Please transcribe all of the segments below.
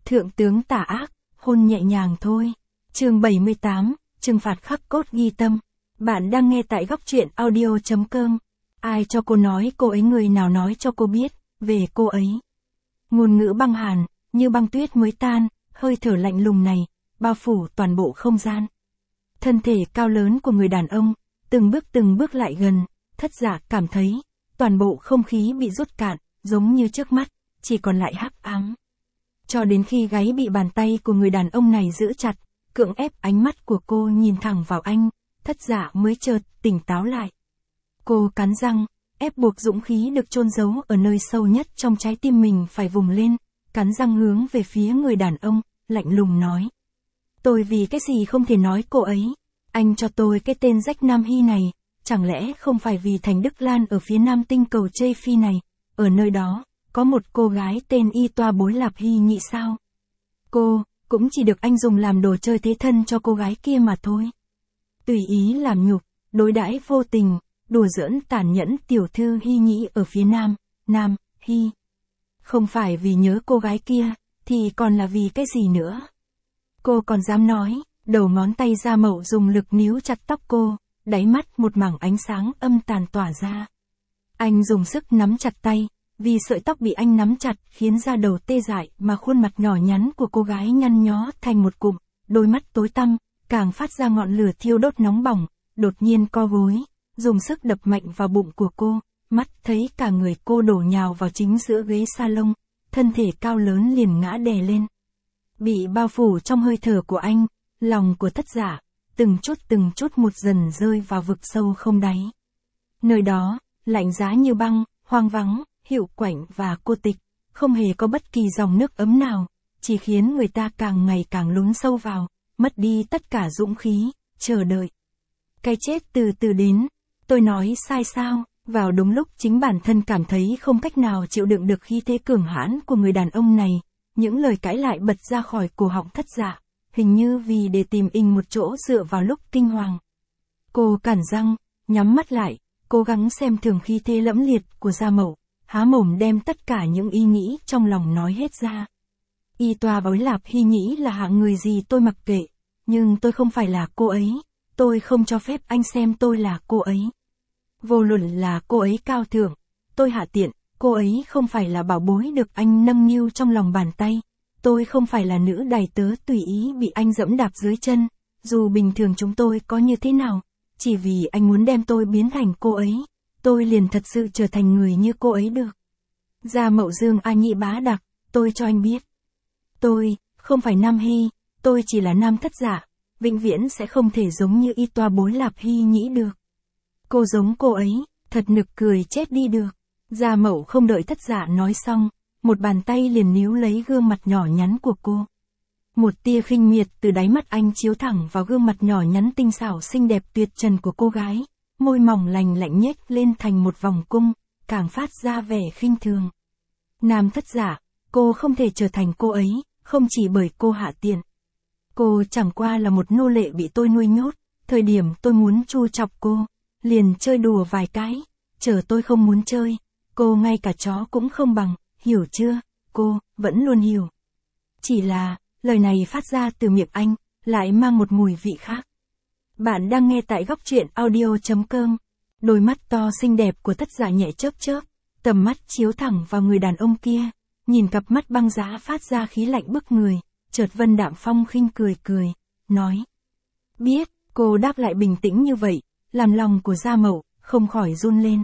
Thượng tướng tà ác, hôn nhẹ nhàng thôi. Chương 78, trừng phạt khắc cốt ghi tâm. Bạn đang nghe tại góc truyện audio.com. Ai cho cô nói cô ấy, người nào nói cho cô biết về cô ấy? Ngôn ngữ băng hàn, như băng tuyết mới tan, hơi thở lạnh lùng này bao phủ toàn bộ không gian. Thân thể cao lớn của người đàn ông từng bước lại gần. Thất Dạ cảm thấy toàn bộ không khí bị rút cạn, giống như trước mắt chỉ còn lại hắc ám. Cho đến khi gáy bị bàn tay của người đàn ông này giữ chặt, cưỡng ép ánh mắt của cô nhìn thẳng vào anh, Thất Dạ mới chợt tỉnh táo lại. Cô cắn răng, ép buộc dũng khí được chôn giấu ở nơi sâu nhất trong trái tim mình phải vùng lên, cắn răng hướng về phía người đàn ông, lạnh lùng nói. Tôi vì cái gì không thể nói cô ấy? Anh cho tôi cái tên Rách Nam Hy này, chẳng lẽ không phải vì thành Đức Lan ở phía nam tinh cầu Chây Phi này, ở nơi đó có một cô gái tên Y Toa Bối Lạp Hy Nhị sao? Cô cũng chỉ được anh dùng làm đồ chơi thế thân cho cô gái kia mà thôi. Tùy ý làm nhục, đối đãi vô tình, đùa giỡn tàn nhẫn tiểu thư Hy Nhĩ ở phía Nam Hy. Không phải vì nhớ cô gái kia, thì còn là vì cái gì nữa? Cô còn dám nói, đầu ngón tay Gia Mậu dùng lực níu chặt tóc cô, đáy mắt một mảng ánh sáng âm tàn tỏa ra. Anh dùng sức nắm chặt tay, vì sợi tóc bị anh nắm chặt khiến da đầu tê dại mà khuôn mặt nhỏ nhắn của cô gái nhăn nhó thành một cụm, đôi mắt tối tăm, càng phát ra ngọn lửa thiêu đốt nóng bỏng, đột nhiên co gối, dùng sức đập mạnh vào bụng của cô, mắt thấy cả người cô đổ nhào vào chính giữa ghế salon, thân thể cao lớn liền ngã đè lên. Bị bao phủ trong hơi thở của anh, lòng của Thất Dạ, từng chút một dần rơi vào vực sâu không đáy. Nơi đó, lạnh giá như băng, hoang vắng, hiệu quạnh và cô tịch, không hề có bất kỳ dòng nước ấm nào, chỉ khiến người ta càng ngày càng lún sâu vào, mất đi tất cả dũng khí, chờ đợi. Cái chết từ từ đến, tôi nói sai sao? Vào đúng lúc chính bản thân cảm thấy không cách nào chịu đựng được khí thế cường hãn của người đàn ông này, những lời cãi lại bật ra khỏi cổ họng Thất Dạ, hình như vì để tìm một chỗ dựa vào lúc kinh hoàng. Cô cắn răng, nhắm mắt lại, cố gắng xem thường khí thế lẫm liệt của Gia Mậu, há mồm đem tất cả những ý nghĩ trong lòng nói hết ra. Y Toa Bối Lạp Hy Nhĩ là hạng người gì tôi mặc kệ, nhưng tôi không phải là cô ấy, tôi không cho phép anh xem tôi là cô ấy. Vô luận là cô ấy cao thượng, tôi hạ tiện, cô ấy không phải là bảo bối được anh nâng niu trong lòng bàn tay, tôi không phải là nữ đày tớ tùy ý bị anh dẫm đạp dưới chân, dù bình thường chúng tôi có như thế nào, chỉ vì anh muốn đem tôi biến thành cô ấy, tôi liền thật sự trở thành người như cô ấy được. Gia Mậu Dương A Nhị Bá Đặc, tôi cho anh biết. Tôi, không phải Nam Hy, tôi chỉ là Nam Thất Dạ, vĩnh viễn sẽ không thể giống như Y Toa Bối Lạp Hy Nhĩ được. Cô giống cô ấy, thật nực cười chết đi được. Gia Mậu không đợi Thất Dạ nói xong, một bàn tay liền níu lấy gương mặt nhỏ nhắn của cô. Một tia khinh miệt từ đáy mắt anh chiếu thẳng vào gương mặt nhỏ nhắn tinh xảo xinh đẹp tuyệt trần của cô gái, môi mỏng lành lạnh nhếch lên thành một vòng cung, càng phát ra vẻ khinh thường. Nam Thất Dạ, cô không thể trở thành cô ấy, không chỉ bởi cô hạ tiện. Cô chẳng qua là một nô lệ bị tôi nuôi nhốt, thời điểm tôi muốn chu chọc cô, liền chơi đùa vài cái, chờ tôi không muốn chơi, cô ngay cả chó cũng không bằng, hiểu chưa? Cô vẫn luôn hiểu. Chỉ là, lời này phát ra từ miệng anh, lại mang một mùi vị khác. Bạn đang nghe tại góc truyện audio.com. Đôi mắt to xinh đẹp của Thất Dạ nhẹ chớp, tầm mắt chiếu thẳng vào người đàn ông kia, nhìn cặp mắt băng giá phát ra khí lạnh bức người, chợt Vân Đạm Phong khinh cười, nói. Biết, cô đáp lại bình tĩnh như vậy, làm lòng của Gia Mậu không khỏi run lên.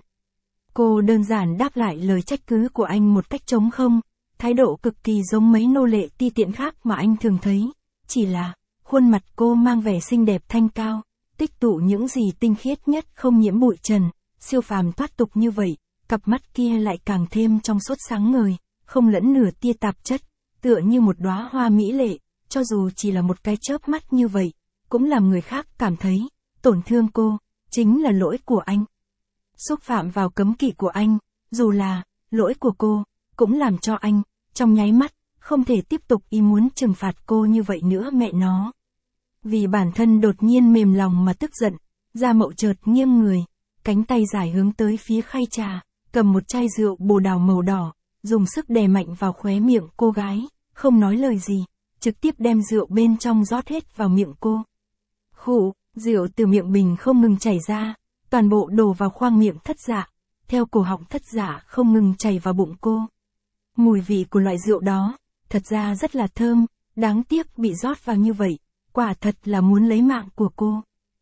Cô đơn giản đáp lại lời trách cứ của anh một cách trống không, thái độ cực kỳ giống mấy nô lệ ti tiện khác mà anh thường thấy, chỉ là, khuôn mặt cô mang vẻ xinh đẹp thanh cao, tích tụ những gì tinh khiết nhất không nhiễm bụi trần, siêu phàm thoát tục như vậy, cặp mắt kia lại càng thêm trong suốt sáng ngời, không lẫn nửa tia tạp chất, tựa như một đóa hoa mỹ lệ, cho dù chỉ là một cái chớp mắt như vậy, cũng làm người khác cảm thấy, tổn thương cô, chính là lỗi của anh. Xúc phạm vào cấm kỵ của anh, dù là, lỗi của cô, cũng làm cho anh, trong nháy mắt, không thể tiếp tục muốn trừng phạt cô như vậy nữa mẹ nó. Vì bản thân đột nhiên mềm lòng mà tức giận, Gia Mậu chợt nghiêng người, cánh tay dài hướng tới phía khay trà, cầm một chai rượu bồ đào màu đỏ, dùng sức đè mạnh vào khóe miệng cô gái, không nói lời gì, trực tiếp đem rượu bên trong rót hết vào miệng cô. Khụ, rượu từ miệng bình không ngừng chảy ra, toàn bộ đổ vào khoang miệng Thất Dạ, theo cổ họng Thất Dạ không ngừng chảy vào bụng cô. Mùi vị của loại rượu đó, thật ra rất là thơm, đáng tiếc bị rót vào như vậy, quả thật là muốn lấy mạng của cô.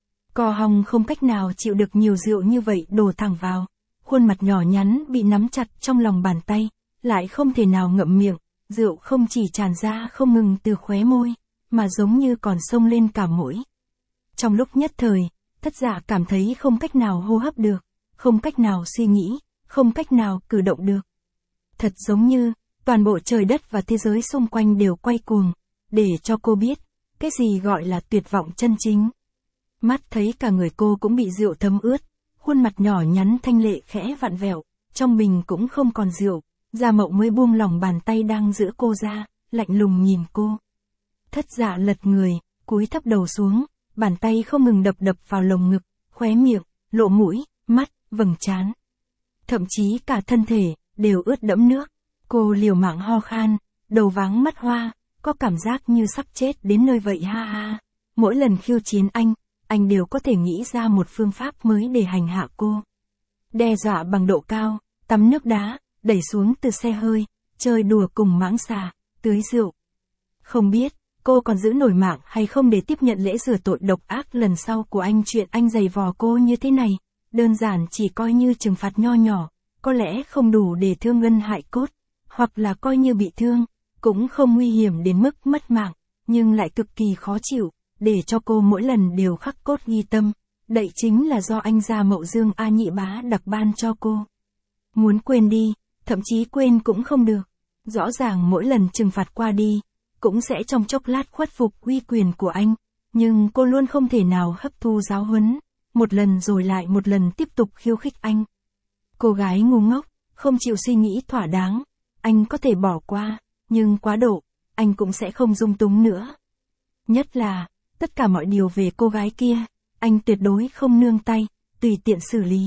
Cò hồng không cách nào chịu được nhiều rượu như vậy đổ thẳng vào, khuôn mặt nhỏ nhắn bị nắm chặt trong lòng bàn tay, lại không thể nào ngậm miệng, rượu không chỉ tràn ra không ngừng từ khóe môi, mà giống như còn xông lên cả mũi. Trong lúc nhất thời, Thất Dạ cảm thấy không cách nào hô hấp được, không cách nào suy nghĩ, không cách nào cử động được. Thật giống như, toàn bộ trời đất và thế giới xung quanh đều quay cuồng, để cho cô biết, cái gì gọi là tuyệt vọng chân chính. Mắt thấy cả người cô cũng bị rượu thấm ướt, khuôn mặt nhỏ nhắn thanh lệ khẽ vặn vẹo, trong bình cũng không còn rượu, Gia Mậu mới buông lỏng bàn tay đang giữ cô ra, lạnh lùng nhìn cô. Thất Dạ lật người, cúi thấp đầu xuống, bàn tay không ngừng đập vào lồng ngực, khóe miệng, lỗ mũi, mắt, vầng trán. Thậm chí cả thân thể, đều ướt đẫm nước. Cô liều mạng ho khan, đầu váng mắt hoa, có cảm giác như sắp chết đến nơi vậy ha ha. Mỗi lần khiêu chiến anh đều có thể nghĩ ra một phương pháp mới để hành hạ cô. Đe dọa bằng độ cao, tắm nước đá, đẩy xuống từ xe hơi, chơi đùa cùng mãng xà, tưới rượu. Không biết, cô còn giữ nổi mạng hay không để tiếp nhận lễ rửa tội độc ác lần sau của anh. Chuyện anh giày vò cô như thế này, đơn giản chỉ coi như trừng phạt nho nhỏ, có lẽ không đủ để thương ngân hại cốt, hoặc là coi như bị thương, cũng không nguy hiểm đến mức mất mạng, nhưng lại cực kỳ khó chịu, để cho cô mỗi lần đều khắc cốt ghi tâm. Đậy chính là do anh Gia Mậu Dương A Nhị Bá đặc ban cho cô. Muốn quên đi, thậm chí quên cũng không được. Rõ ràng mỗi lần trừng phạt qua đi, cũng sẽ trong chốc lát khuất phục uy quyền của anh, nhưng cô luôn không thể nào hấp thu giáo huấn, một lần rồi lại một lần tiếp tục khiêu khích anh. Cô gái ngu ngốc, không chịu suy nghĩ thỏa đáng, anh có thể bỏ qua, nhưng quá độ, anh cũng sẽ không dung túng nữa. Nhất là, tất cả mọi điều về cô gái kia, anh tuyệt đối không nương tay, tùy tiện xử lý.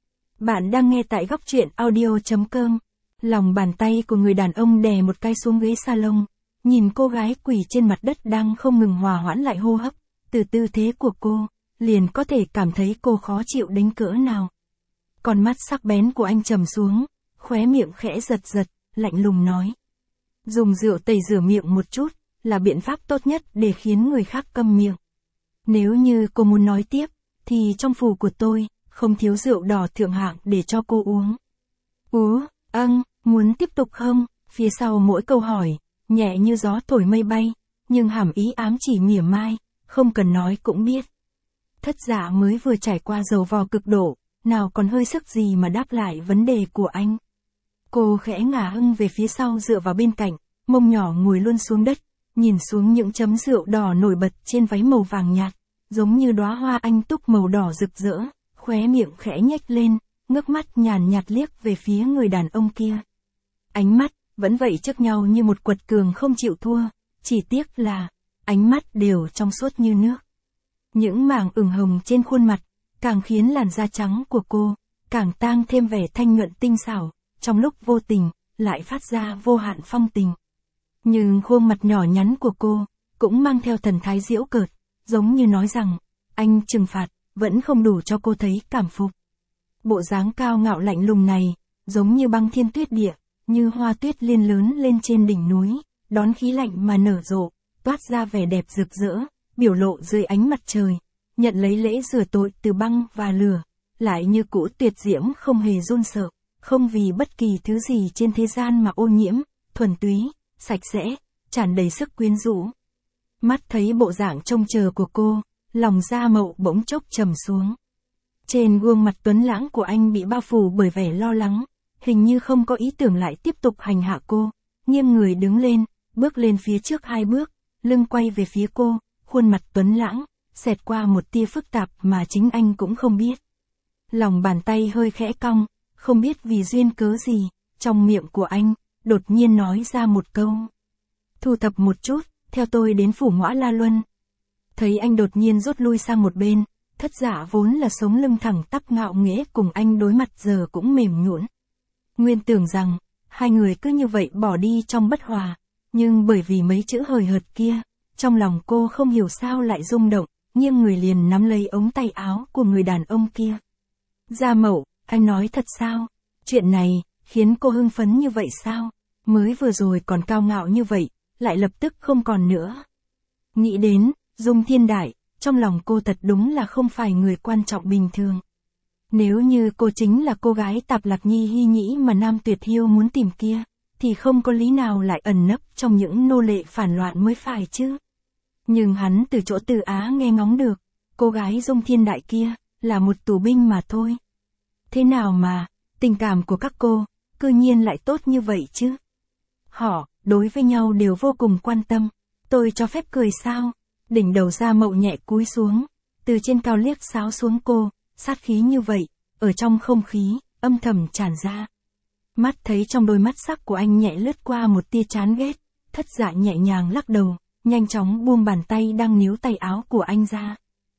Bạn đang nghe tại góc truyện audio.com. Lòng bàn tay của người đàn ông đè một cái xuống ghế salon, nhìn cô gái quỳ trên mặt đất đang không ngừng hòa hoãn lại hô hấp, từ tư thế của cô, liền có thể cảm thấy cô khó chịu đến cỡ nào. Con mắt sắc bén của anh trầm xuống, khóe miệng khẽ giật, lạnh lùng nói. Dùng rượu tẩy rửa miệng một chút, là biện pháp tốt nhất để khiến người khác câm miệng. Nếu như cô muốn nói tiếp, thì trong phủ của tôi, không thiếu rượu đỏ thượng hạng để cho cô uống. Muốn tiếp tục không? Phía sau mỗi câu hỏi, nhẹ như gió thổi mây bay, nhưng hàm ý ám chỉ mỉa mai, không cần nói cũng biết. Thất Dạ mới vừa trải qua dầu vò cực độ, nào còn hơi sức gì mà đáp lại vấn đề của anh. Cô khẽ ngả hưng về phía sau dựa vào bên cạnh, mông nhỏ ngồi luôn xuống đất, nhìn xuống những chấm rượu đỏ nổi bật trên váy màu vàng nhạt, giống như đóa hoa anh túc màu đỏ rực rỡ, khóe miệng khẽ nhếch lên, ngước mắt nhàn nhạt liếc về phía người đàn ông kia. Ánh mắt, vẫn vậy trước nhau như một quật cường không chịu thua, chỉ tiếc là, ánh mắt đều trong suốt như nước. Những mảng ửng hồng trên khuôn mặt, càng khiến làn da trắng của cô, càng tang thêm vẻ thanh nhuận tinh xảo, trong lúc vô tình, lại phát ra vô hạn phong tình. Nhưng khuôn mặt nhỏ nhắn của cô, cũng mang theo thần thái giễu cợt, giống như nói rằng, anh trừng phạt, vẫn không đủ cho cô thấy cảm phục. Bộ dáng cao ngạo lạnh lùng này, giống như băng thiên tuyết địa, như hoa tuyết liên lớn lên trên đỉnh núi, đón khí lạnh mà nở rộ, toát ra vẻ đẹp rực rỡ, biểu lộ dưới ánh mặt trời, nhận lấy lễ rửa tội từ băng và lửa, lại như cũ tuyệt diễm không hề run sợ, không vì bất kỳ thứ gì trên thế gian mà ô nhiễm, thuần túy, sạch sẽ, tràn đầy sức quyến rũ. Mắt thấy bộ dạng trông chờ của cô, lòng Gia Mậu bỗng chốc trầm xuống. Trên gương mặt tuấn lãng của anh bị bao phủ bởi vẻ lo lắng, hình như không có ý tưởng lại tiếp tục hành hạ cô, nghiêng người đứng lên, bước lên phía trước 2 bước, lưng quay về phía cô, khuôn mặt tuấn lãng, xẹt qua một tia phức tạp mà chính anh cũng không biết. Lòng bàn tay hơi khẽ cong, không biết vì duyên cớ gì, trong miệng của anh, đột nhiên nói ra một câu. Thu thập một chút, theo tôi đến phủ Ngõa La Luân. Thấy anh đột nhiên rút lui sang một bên, Thất Dạ vốn là sống lưng thẳng tắp ngạo nghễ cùng anh đối mặt giờ cũng mềm nhũn. Nguyên tưởng rằng, hai người cứ như vậy bỏ đi trong bất hòa, Nhưng bởi vì mấy chữ hời hợt kia, trong lòng cô không hiểu sao lại rung động, nghiêng người liền nắm lấy ống tay áo của người đàn ông kia. Gia Mậu, anh nói thật sao? Chuyện này, khiến cô hưng phấn như vậy sao? Mới vừa rồi còn cao ngạo như vậy, lại lập tức không còn nữa. Nghĩ đến, Dung Thiên Đại, trong lòng cô thật đúng là không phải người quan trọng bình thường. Nếu như cô chính là cô gái Tạp Lạc Nhi hy nhĩ mà Nam Tuyệt Hiêu muốn tìm kia, thì không có lý nào lại ẩn nấp trong những nô lệ phản loạn mới phải chứ. Nhưng hắn từ chỗ Từ Á nghe ngóng được, cô gái Dung Thiên Đại kia, là một tù binh mà thôi. Thế nào mà, tình cảm của các cô, cư nhiên lại tốt như vậy chứ? Họ, đối với nhau đều vô cùng quan tâm. Tôi cho phép cười sao? Đỉnh đầu Gia Mậu nhẹ cúi xuống, từ trên cao liếc sáo xuống cô, sát khí như vậy, ở trong không khí, âm thầm tràn ra. Mắt thấy trong đôi mắt sắc của anh nhẹ lướt qua một tia chán ghét, Thất Dạ nhẹ nhàng lắc đầu, nhanh chóng buông bàn tay đang níu tay áo của anh ra.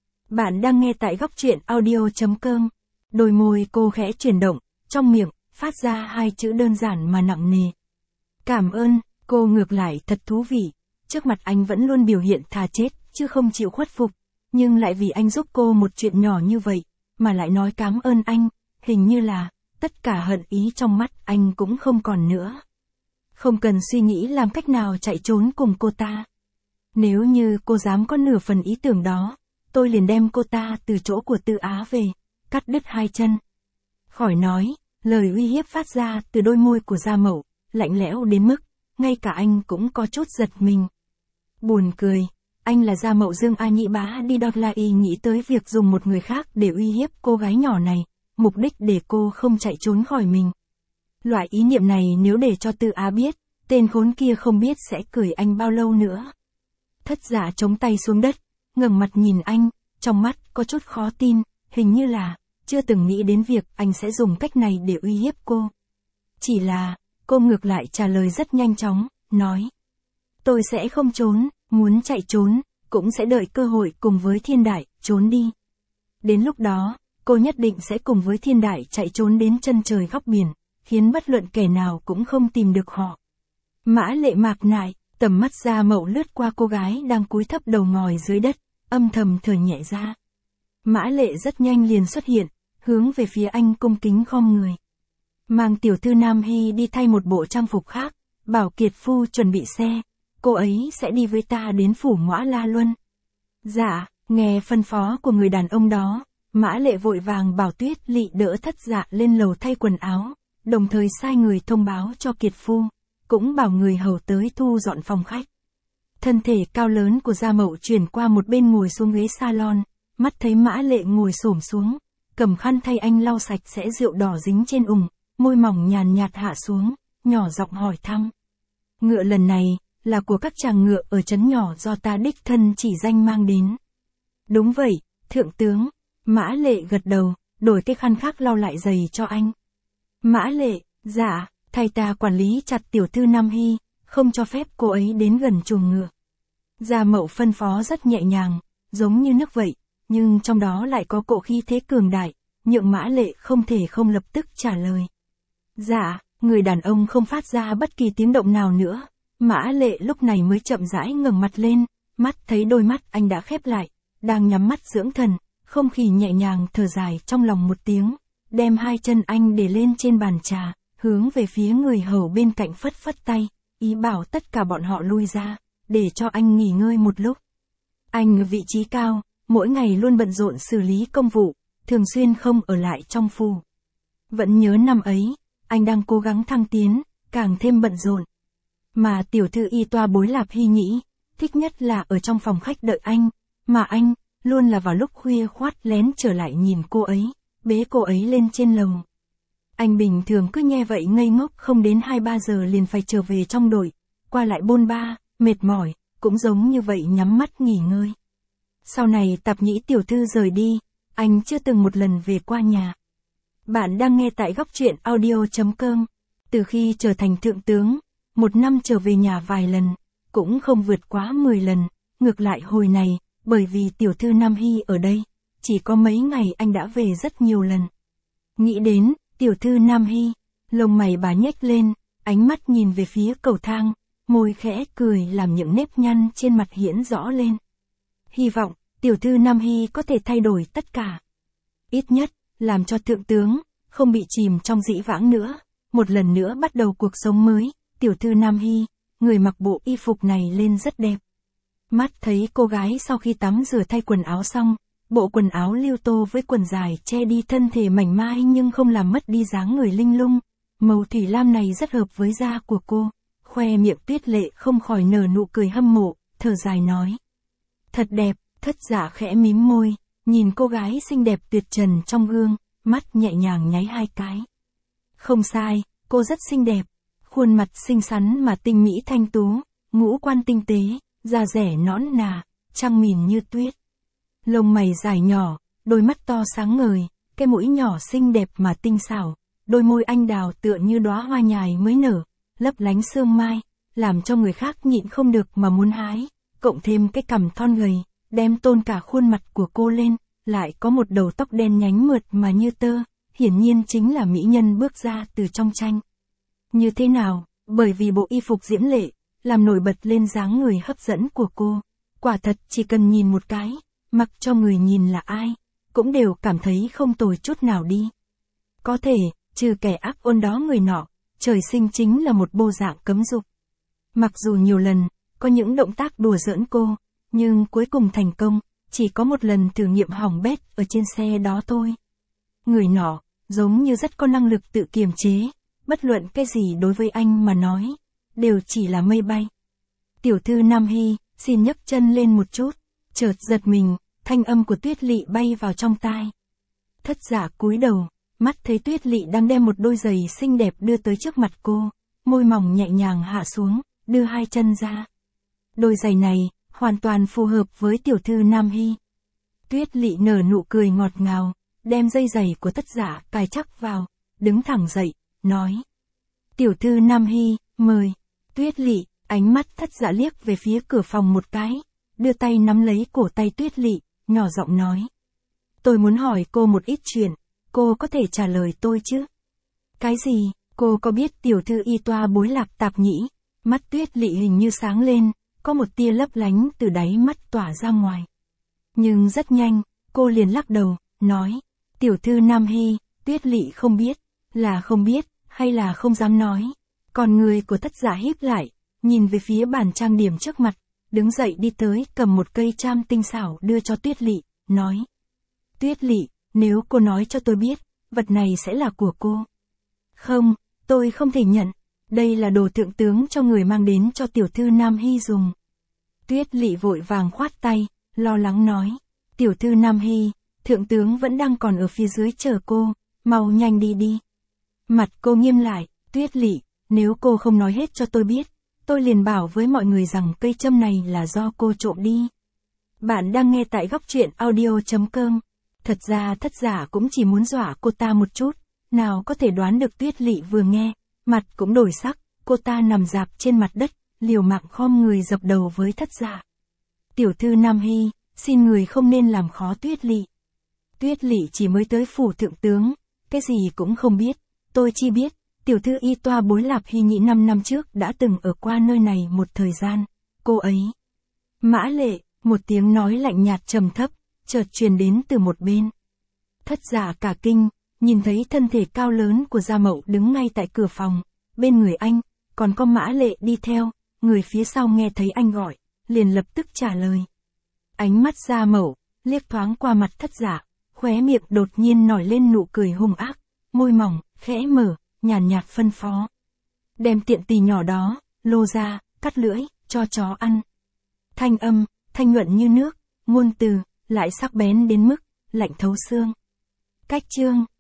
Bạn đang nghe tại góc truyện audio.com. Đôi môi cô khẽ chuyển động, trong miệng, phát ra hai chữ đơn giản mà nặng nề. Cảm ơn, cô ngược lại thật thú vị. Trước mặt anh vẫn luôn biểu hiện thà chết, chứ không chịu khuất phục. Nhưng lại vì anh giúp cô một chuyện nhỏ như vậy, mà lại nói cảm ơn anh, hình như là, tất cả hận ý trong mắt anh cũng không còn nữa. Không cần suy nghĩ làm cách nào chạy trốn cùng cô ta. Nếu như cô dám có nửa phần ý tưởng đó, tôi liền đem cô ta từ chỗ của Từ Á về, cắt đứt hai chân. Khỏi nói, lời uy hiếp phát ra từ đôi môi của Gia Mậu, lạnh lẽo đến mức, ngay cả anh cũng có chút giật mình. Buồn cười, anh là Gia Mậu Dương A Nhĩ Bá đi đọt là y nghĩ tới việc dùng một người khác để uy hiếp cô gái nhỏ này, mục đích để cô không chạy trốn khỏi mình. Loại ý niệm này nếu để cho Từ Á biết, tên khốn kia không biết sẽ cười anh bao lâu nữa. Thất Dạ chống tay xuống đất, ngẩng mặt nhìn anh, trong mắt có chút khó tin, hình như là, chưa từng nghĩ đến việc anh sẽ dùng cách này để uy hiếp cô. Chỉ là, cô ngược lại trả lời rất nhanh chóng, nói. Tôi sẽ không trốn, muốn chạy trốn, cũng sẽ đợi cơ hội cùng với Thiên Đại, trốn đi. Đến lúc đó, cô nhất định sẽ cùng với Thiên Đại chạy trốn đến chân trời góc biển, khiến bất luận kẻ nào cũng không tìm được họ. Mã Lệ mạc nại, tầm mắt Gia Mậu lướt qua cô gái đang cúi thấp đầu ngồi dưới đất, âm thầm thở nhẹ ra. Mã Lệ rất nhanh liền xuất hiện, hướng về phía anh cung kính khom người. Mang tiểu thư Nam Hy đi thay một bộ trang phục khác, bảo Kiệt Phu chuẩn bị xe, cô ấy sẽ đi với ta đến phủ Ngõa La Luân. Dạ, nghe phân phó của người đàn ông đó, Mã Lệ vội vàng bảo Tuyết Lị đỡ Thất Dạ lên lầu thay quần áo, đồng thời sai người thông báo cho Kiệt Phu, cũng bảo người hầu tới thu dọn phòng khách. Thân thể cao lớn của Gia Mậu chuyển qua một bên ngồi xuống ghế salon, mắt thấy Mã Lệ ngồi xổm xuống, cầm khăn thay anh lau sạch sẽ rượu đỏ dính trên ủng, môi mỏng nhàn nhạt hạ xuống, nhỏ giọng hỏi thăm. Ngựa lần này, là của các chàng ngựa ở trấn nhỏ do ta đích thân chỉ danh mang đến. Đúng vậy, thượng tướng. Mã Lệ gật đầu, đổi cái khăn khác lau lại giày cho anh. Mã Lệ, dạ, thay ta quản lý chặt tiểu thư Nam Hy, không cho phép cô ấy đến gần chuồng ngựa. Gia Mậu phân phó rất nhẹ nhàng, giống như nước vậy, nhưng trong đó lại có cỗ khí thế cường đại, nhượng Mã Lệ không thể không lập tức trả lời. Dạ, người đàn ông không phát ra bất kỳ tiếng động nào nữa. Mã Lệ lúc này mới chậm rãi ngẩng mặt lên, mắt thấy đôi mắt anh đã khép lại, đang nhắm mắt dưỡng thần, không khí nhẹ nhàng thở dài trong lòng một tiếng, đem hai chân anh để lên trên bàn trà, hướng về phía người hầu bên cạnh phất phất tay, ý bảo tất cả bọn họ lui ra, để cho anh nghỉ ngơi một lúc. Anh ở vị trí cao, mỗi ngày luôn bận rộn xử lý công vụ, thường xuyên không ở lại trong phủ. Vẫn nhớ năm ấy, anh đang cố gắng thăng tiến, càng thêm bận rộn. Mà tiểu thư Y Toa Bối Lạp Hy Nhĩ, thích nhất là ở trong phòng khách đợi anh, mà anh, luôn là vào lúc khuya khoắt lén trở lại nhìn cô ấy, bế cô ấy lên trên lầu. Anh bình thường cứ nghe vậy ngây ngốc không đến 2-3 giờ liền phải trở về trong đội, qua lại bôn ba, mệt mỏi, cũng giống như vậy nhắm mắt nghỉ ngơi. Sau này Tạp Nhĩ tiểu thư rời đi, anh chưa từng một lần về qua nhà. Bạn đang nghe tại góc truyện audio.com. Từ khi trở thành thượng tướng, một năm trở về nhà vài lần, cũng không vượt quá 10 lần, ngược lại hồi này, bởi vì tiểu thư Nam Hy ở đây, chỉ có mấy ngày anh đã về rất nhiều lần. Nghĩ đến, tiểu thư Nam Hy, lông mày bà nhếch lên, ánh mắt nhìn về phía cầu thang, môi khẽ cười làm những nếp nhăn trên mặt hiển rõ lên. Hy vọng, tiểu thư Nam Hy có thể thay đổi tất cả. Ít nhất, làm cho thượng tướng, không bị chìm trong dĩ vãng nữa, một lần nữa bắt đầu cuộc sống mới. Tiểu thư Nam Hy, người mặc bộ y phục này lên rất đẹp. Mắt thấy cô gái sau khi tắm rửa thay quần áo xong, bộ quần áo liêu tô với quần dài che đi thân thể mảnh mai nhưng không làm mất đi dáng người linh lung. Màu thủy lam này rất hợp với da của cô. Khoe miệng Tuyết Lệ không khỏi nở nụ cười hâm mộ, thở dài nói. Thật đẹp, Thất Dạ khẽ mím môi, nhìn cô gái xinh đẹp tuyệt trần trong gương, mắt nhẹ nhàng nháy 2 cái. Không sai, cô rất xinh đẹp. Khuôn mặt xinh xắn mà tinh mỹ thanh tú, ngũ quan tinh tế, da rẻ nõn nà, trăng mìn như tuyết. Lông mày dài nhỏ, đôi mắt to sáng ngời, cái mũi nhỏ xinh đẹp mà tinh xảo, đôi môi anh đào tựa như đóa hoa nhài mới nở, lấp lánh sương mai, làm cho người khác nhịn không được mà muốn hái, cộng thêm cái cằm thon gầy, đem tôn cả khuôn mặt của cô lên, lại có một đầu tóc đen nhánh mượt mà như tơ, hiển nhiên chính là mỹ nhân bước ra từ trong tranh. Như thế nào, bởi vì bộ y phục diễm lệ, làm nổi bật lên dáng người hấp dẫn của cô, quả thật chỉ cần nhìn một cái, mặc cho người nhìn là ai, cũng đều cảm thấy không tồi chút nào đi. Có thể, trừ kẻ ác ôn đó người nọ, trời sinh chính là một bộ dạng cấm dục. Mặc dù nhiều lần, có những động tác đùa giỡn cô, nhưng cuối cùng thành công, chỉ có một lần thử nghiệm hỏng bét ở trên xe đó thôi. Người nọ, giống như rất có năng lực tự kiềm chế, bất luận cái gì đối với anh mà nói, đều chỉ là mây bay. Tiểu thư Nam Hy, xin nhấc chân lên một chút, chợt giật mình, thanh âm của Tuyết Lị bay vào trong tai. Thất Dạ cúi đầu, mắt thấy Tuyết Lị đang đem một đôi giày xinh đẹp đưa tới trước mặt cô, môi mỏng nhẹ nhàng hạ xuống, đưa 2 chân ra. Đôi giày này, hoàn toàn phù hợp với tiểu thư Nam Hy. Tuyết Lị nở nụ cười ngọt ngào, đem dây giày của Thất Dạ cài chắc vào, đứng thẳng dậy, nói. Tiểu thư Nam Hy, mời. Tuyết Lị, ánh mắt Thất Dạ liếc về phía cửa phòng một cái, đưa tay nắm lấy cổ tay Tuyết Lị, nhỏ giọng nói. Tôi muốn hỏi cô một ít chuyện, cô có thể trả lời tôi chứ? Cái gì, cô có biết tiểu thư y toa bối lạc tạp nhĩ? Mắt Tuyết Lị hình như sáng lên, có một tia lấp lánh từ đáy mắt tỏa ra ngoài. Nhưng rất nhanh, cô liền lắc đầu, nói. Tiểu thư Nam Hy, Tuyết Lị không biết, là không biết, hay là không dám nói. Còn người của Thất Dạ híp lại, nhìn về phía bàn trang điểm trước mặt, đứng dậy đi tới cầm một cây cham tinh xảo đưa cho Tuyết Lị, nói. Tuyết Lị, nếu cô nói cho tôi biết, vật này sẽ là của cô. Không, tôi không thể nhận, đây là đồ thượng tướng cho người mang đến cho tiểu thư Nam Hy dùng. Tuyết Lị vội vàng khoát tay, lo lắng nói. Tiểu thư Nam Hy, thượng tướng vẫn đang còn ở phía dưới chờ cô, mau nhanh đi đi. Mặt cô nghiêm lại, Tuyết Lị, nếu cô không nói hết cho tôi biết, tôi liền bảo với mọi người rằng cây châm này là do cô trộm đi. Bạn đang nghe tại góc truyện audio.com. Thật ra Thất Dạ cũng chỉ muốn dọa cô ta một chút, nào có thể đoán được Tuyết Lị vừa nghe, mặt cũng đổi sắc, cô ta nằm rạp trên mặt đất, liều mạng khom người dập đầu với Thất Dạ. Tiểu thư Nam Hy, xin người không nên làm khó Tuyết Lị. Tuyết Lị chỉ mới tới phủ thượng tướng, cái gì cũng không biết, tôi chỉ biết, tiểu thư y toa bối Lạp Hy Nhĩ 5 năm trước đã từng ở qua nơi này một thời gian, cô ấy. Mã Lệ, một tiếng nói lạnh nhạt trầm thấp, chợt truyền đến từ một bên. Thất Dạ cả kinh, nhìn thấy thân thể cao lớn của Gia Mậu đứng ngay tại cửa phòng, bên người anh, còn có Mã Lệ đi theo, người phía sau nghe thấy anh gọi, liền lập tức trả lời. Ánh mắt Gia Mậu, liếc thoáng qua mặt Thất Dạ, khóe miệng đột nhiên nổi lên nụ cười hung ác, môi mỏng, khẽ mở, nhàn nhạt phân phó. Đem tiện tỳ nhỏ đó, lô ra, cắt lưỡi, cho chó ăn. Thanh âm, thanh nhuận như nước, ngôn từ, lại sắc bén đến mức, lạnh thấu xương. Cách chương,